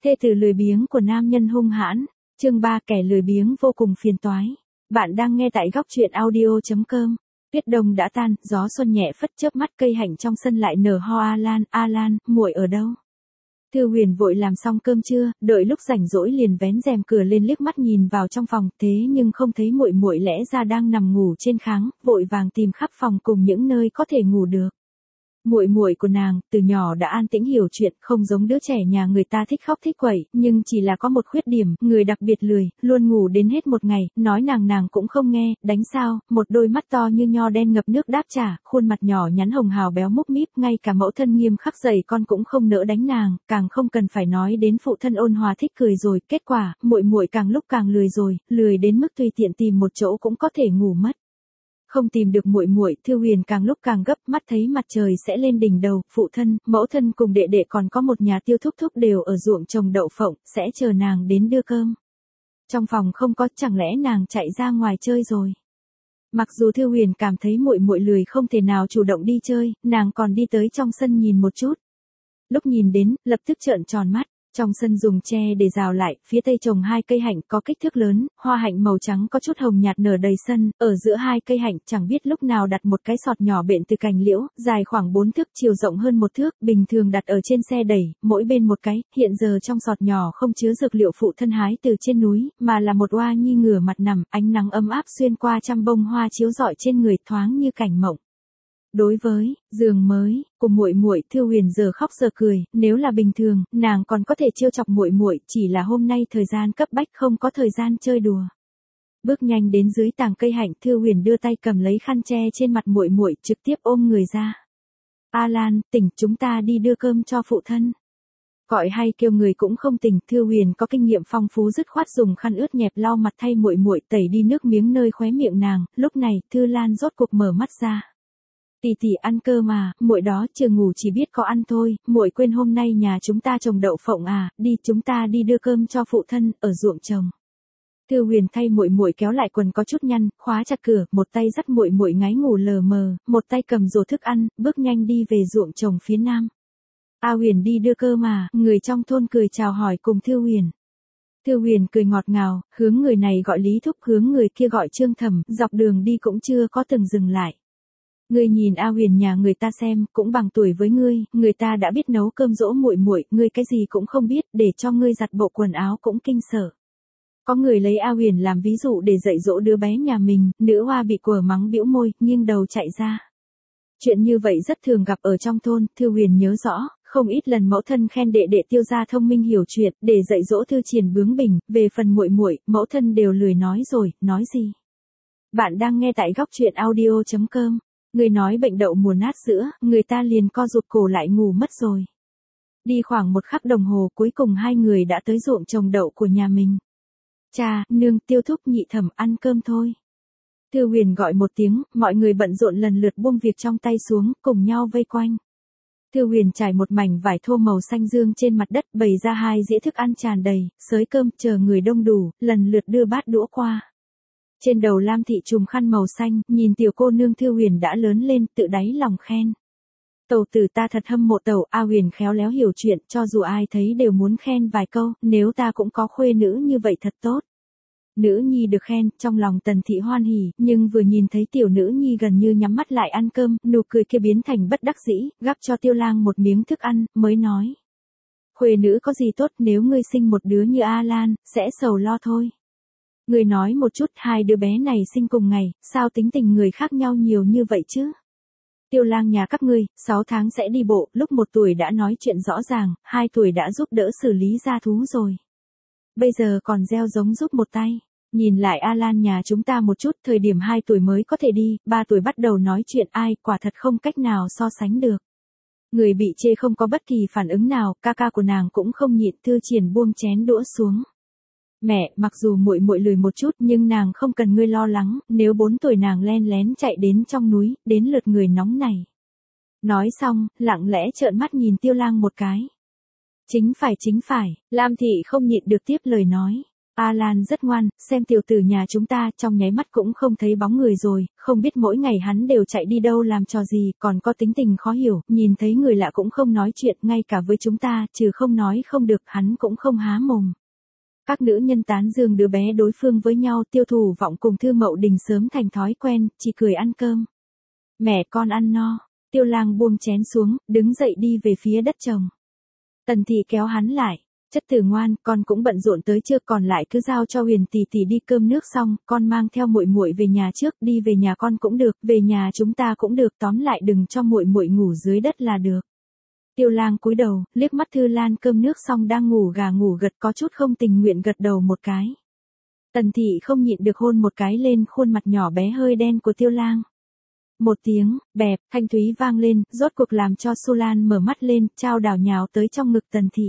Thê tử lười biếng của nam nhân hung hãn. Chương 3, kẻ lười biếng vô cùng phiền toái. Bạn đang nghe tại góc truyện audio.com. Tuyết đông đã tan, gió xuân nhẹ phất chớp mắt, cây hạnh trong sân lại nở hoa. A Lan, muội ở đâu? Thư Huyền vội làm xong cơm trưa, đợi lúc rảnh rỗi liền vén rèm cửa lên liếc mắt nhìn vào trong phòng, thế nhưng không thấy muội muội, lẽ ra đang nằm ngủ trên kháng, vội vàng tìm khắp phòng cùng những nơi có thể ngủ được. Muội muội của nàng từ nhỏ đã an tĩnh hiểu chuyện, không giống đứa trẻ nhà người ta thích khóc thích quậy, nhưng chỉ là có một khuyết điểm, người đặc biệt lười, luôn ngủ đến hết một ngày, nói nàng cũng không nghe, đánh sao, một đôi mắt to như nho đen ngập nước đáp trả, khuôn mặt nhỏ nhắn hồng hào béo múc míp, ngay cả mẫu thân nghiêm khắc dạy con cũng không nỡ đánh nàng, càng không cần phải nói đến phụ thân ôn hòa thích cười rồi, kết quả, muội muội càng lúc càng lười rồi, lười đến mức tùy tiện tìm một chỗ cũng có thể ngủ mất. Không tìm được muội muội, Thư Huyền càng lúc càng gấp, mắt thấy mặt trời sẽ lên đỉnh đầu, phụ thân, mẫu thân cùng đệ đệ còn có một nhà Tiêu thúc thúc đều ở ruộng trồng đậu phộng, sẽ chờ nàng đến đưa cơm. Trong phòng không có, chẳng lẽ nàng chạy ra ngoài chơi rồi? Mặc dù Thư Huyền cảm thấy muội muội lười không thể nào chủ động đi chơi, nàng còn đi tới trong sân nhìn một chút. Lúc nhìn đến, lập tức trợn tròn mắt. Trong sân dùng tre để rào lại, phía tây trồng 2 cây hạnh có kích thước lớn, hoa hạnh màu trắng có chút hồng nhạt nở đầy sân, ở giữa 2 cây hạnh chẳng biết lúc nào đặt một cái sọt nhỏ bện từ cành liễu, dài khoảng 4 thước, chiều rộng hơn 1 thước, bình thường đặt ở trên xe đẩy, mỗi bên một cái, hiện giờ trong sọt nhỏ không chứa dược liệu phụ thân hái từ trên núi, mà là một oa nhi ngửa mặt nằm, ánh nắng ấm áp xuyên qua trăm bông hoa chiếu rọi trên người, thoáng như cảnh mộng. Đối với giường mới của muội muội, Thư Huyền giờ khóc giờ cười, nếu là bình thường, nàng còn có thể trêu chọc muội muội, chỉ là hôm nay thời gian cấp bách không có thời gian chơi đùa. Bước nhanh đến dưới tàng cây hạnh, Thư Huyền đưa tay cầm lấy khăn che trên mặt muội muội, trực tiếp ôm người ra. A Lan, tỉnh, chúng ta đi đưa cơm cho phụ thân. Gọi hay kêu người cũng không tỉnh, Thư Huyền có kinh nghiệm phong phú dứt khoát dùng khăn ướt nhẹp lau mặt thay muội muội, tẩy đi nước miếng nơi khóe miệng nàng. Lúc này, Thư Lan rốt cuộc mở mắt ra. Tỷ ăn cơm à, muội đó chưa ngủ chỉ biết có ăn thôi, muội quên hôm nay nhà chúng ta trồng đậu phộng à, đi chúng ta đi đưa cơm cho phụ thân ở ruộng trồng. Thư Huyền thay muội muội kéo lại quần có chút nhăn, khóa chặt cửa, một tay dắt muội muội ngáy ngủ lờ mờ, một tay cầm rổ thức ăn, bước nhanh đi về ruộng trồng phía nam. A Huyền đi đưa cơm à, người trong thôn cười chào hỏi cùng Thư Huyền. Thư Huyền cười ngọt ngào, hướng người này gọi Lý Thúc, hướng người kia gọi Trương Thẩm, dọc đường đi cũng chưa có từng dừng lại. Ngươi nhìn A Huyền nhà người ta xem, cũng bằng tuổi với ngươi, người ta đã biết nấu cơm dỗ muội muội, ngươi cái gì cũng không biết, để cho ngươi giặt bộ quần áo cũng kinh sợ. Có người lấy A Huyền làm ví dụ để dạy dỗ đứa bé nhà mình, nữ hoa bị quở mắng bĩu môi, nghiêng đầu chạy ra. Chuyện như vậy rất thường gặp ở trong thôn, Thư Huyền nhớ rõ, không ít lần mẫu thân khen đệ đệ Tiêu gia thông minh hiểu chuyện, để dạy dỗ Thư Triển bướng bỉnh, về phần muội muội, mẫu thân đều lười nói rồi, nói gì. Bạn đang nghe tại góc truyện audio.com. Người nói bệnh đậu mùa nát sữa, người ta liền co rụt cổ lại ngủ mất rồi. Đi khoảng 1 khắc đồng hồ, cuối cùng 2 người đã tới ruộng trồng đậu của nhà mình. Cha, nương, Tiêu thúc, Nhị Thẩm, ăn cơm thôi. Thư Huyền gọi một tiếng, mọi người bận rộn lần lượt buông việc trong tay xuống, cùng nhau vây quanh. Thư Huyền trải một mảnh vải thô màu xanh dương trên mặt đất, bày ra 2 dĩa thức ăn tràn đầy, xới cơm, chờ người đông đủ, lần lượt đưa bát đũa qua. Trên đầu Lam Thị trùm khăn màu xanh, nhìn tiểu cô nương Thư Huyền đã lớn lên, tự đáy lòng khen. Tẩu tử ta thật hâm mộ tẩu, A Huyền khéo léo hiểu chuyện, cho dù ai thấy đều muốn khen vài câu, nếu ta cũng có khuê nữ như vậy thật tốt. Nữ nhi được khen, trong lòng Tần Thị hoan hỉ, nhưng vừa nhìn thấy tiểu nữ nhi gần như nhắm mắt lại ăn cơm, nụ cười kia biến thành bất đắc dĩ, gắp cho Tiêu Lang một miếng thức ăn, mới nói. Khuê nữ có gì tốt, nếu ngươi sinh một đứa như A Lan, sẽ sầu lo thôi. Người nói một chút, 2 đứa bé này sinh cùng ngày, sao tính tình người khác nhau nhiều như vậy chứ? Tiêu Lang nhà các ngươi, 6 tháng sẽ đi bộ, lúc 1 tuổi đã nói chuyện rõ ràng, 2 tuổi đã giúp đỡ xử lý gia thú rồi. Bây giờ còn gieo giống giúp một tay. Nhìn lại A Lan nhà chúng ta một chút, thời điểm 2 tuổi mới có thể đi, 3 tuổi bắt đầu nói chuyện, ai, quả thật không cách nào so sánh được. Người bị chê không có bất kỳ phản ứng nào, ca ca của nàng cũng không nhịn, Thư Triển buông chén đũa xuống. Mẹ, mặc dù muội muội lười một chút nhưng nàng không cần ngươi lo lắng, nếu 4 tuổi nàng len lén chạy đến trong núi, đến lượt người nóng này. Nói xong, lặng lẽ trợn mắt nhìn Tiêu Lang một cái. Chính phải, Lam Thị không nhịn được tiếp lời nói. Alan rất ngoan, xem tiểu tử nhà chúng ta trong nháy mắt cũng không thấy bóng người rồi, không biết mỗi ngày hắn đều chạy đi đâu làm trò gì, còn có tính tình khó hiểu, nhìn thấy người lạ cũng không nói chuyện, ngay cả với chúng ta, trừ không nói không được, hắn cũng không há mồm. Các nữ nhân tán dương đứa bé đối phương với nhau, Tiêu Thủ Vọng cùng Thư Mậu Đình sớm thành thói quen, chỉ cười ăn cơm. Mẹ con ăn no, Tiêu Lang buông chén xuống, đứng dậy đi về phía đất trồng. Tần Thị kéo hắn lại. Chất tử ngoan, con cũng bận rộn tới chưa, còn lại cứ giao cho Huyền tỷ tỷ đi cơm nước xong, con mang theo muội muội về nhà trước, đi về nhà con cũng được, về nhà chúng ta cũng được, tóm lại đừng cho muội muội ngủ dưới đất là được. Tiêu Lang cúi đầu, liếc mắt Thư Lan cơm nước xong đang ngủ gà ngủ gật, có chút không tình nguyện gật đầu một cái. Tần Thị không nhịn được hôn một cái lên khuôn mặt nhỏ bé hơi đen của Tiêu Lang. Một tiếng, bẹp, thanh thúy vang lên, rốt cuộc làm cho Su Lan mở mắt lên, chao đảo nhào tới trong ngực Tần Thị.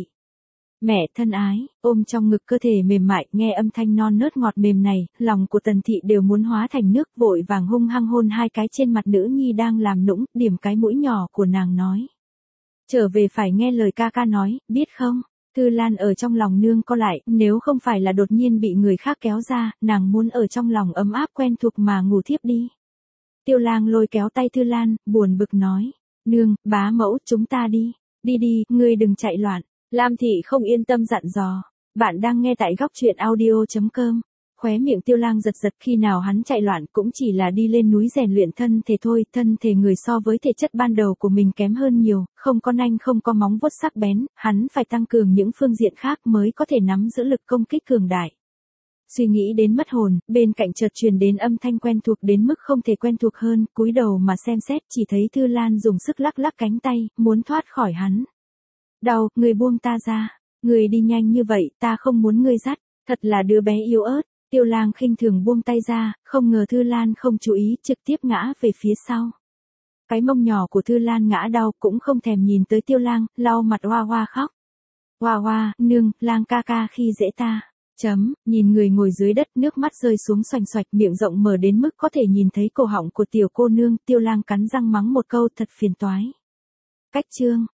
Mẹ thân ái, ôm trong ngực cơ thể mềm mại, nghe âm thanh non nớt ngọt mềm này, lòng của Tần Thị đều muốn hóa thành nước, vội vàng hung hăng hôn hai cái trên mặt nữ nhi đang làm nũng, điểm cái mũi nhỏ của nàng nói. Trở về phải nghe lời ca ca nói, biết không? Thư Lan ở trong lòng nương co lại, nếu không phải là đột nhiên bị người khác kéo ra, nàng muốn ở trong lòng ấm áp quen thuộc mà ngủ thiếp đi. Tiêu Lang lôi kéo tay Thư Lan, buồn bực nói. Nương, bá mẫu, chúng ta đi. Đi đi, ngươi đừng chạy loạn. Lam Thị không yên tâm dặn dò. Bạn đang nghe tại góc truyện audio.com. Khóe miệng Tiêu Lang giật giật, khi nào hắn chạy loạn cũng chỉ là đi lên núi rèn luyện thân thể thôi, thân thể người so với thể chất ban đầu của mình kém hơn nhiều, không có nanh không có móng vuốt sắc bén, hắn phải tăng cường những phương diện khác mới có thể nắm giữ lực công kích cường đại. Suy nghĩ đến mất hồn, bên cạnh chợt truyền đến âm thanh quen thuộc đến mức không thể quen thuộc hơn, cúi đầu mà xem xét chỉ thấy Thư Lan dùng sức lắc lắc cánh tay, muốn thoát khỏi hắn. Đau, người buông ta ra, người đi nhanh như vậy, ta không muốn ngươi dắt, thật là đứa bé yếu ớt. Tiêu Lang khinh thường buông tay ra, không ngờ Thư Lan không chú ý, trực tiếp ngã về phía sau. Cái mông nhỏ của Thư Lan ngã đau, cũng không thèm nhìn tới Tiêu Lang, lau mặt hoa hoa khóc. Hoa hoa, nương, Lang ca ca khi dễ ta. Nhìn người ngồi dưới đất, nước mắt rơi xuống xoành xoạch, miệng rộng mở đến mức có thể nhìn thấy cổ họng của tiểu cô nương, Tiêu Lang cắn răng mắng một câu thật phiền toái. Cách chương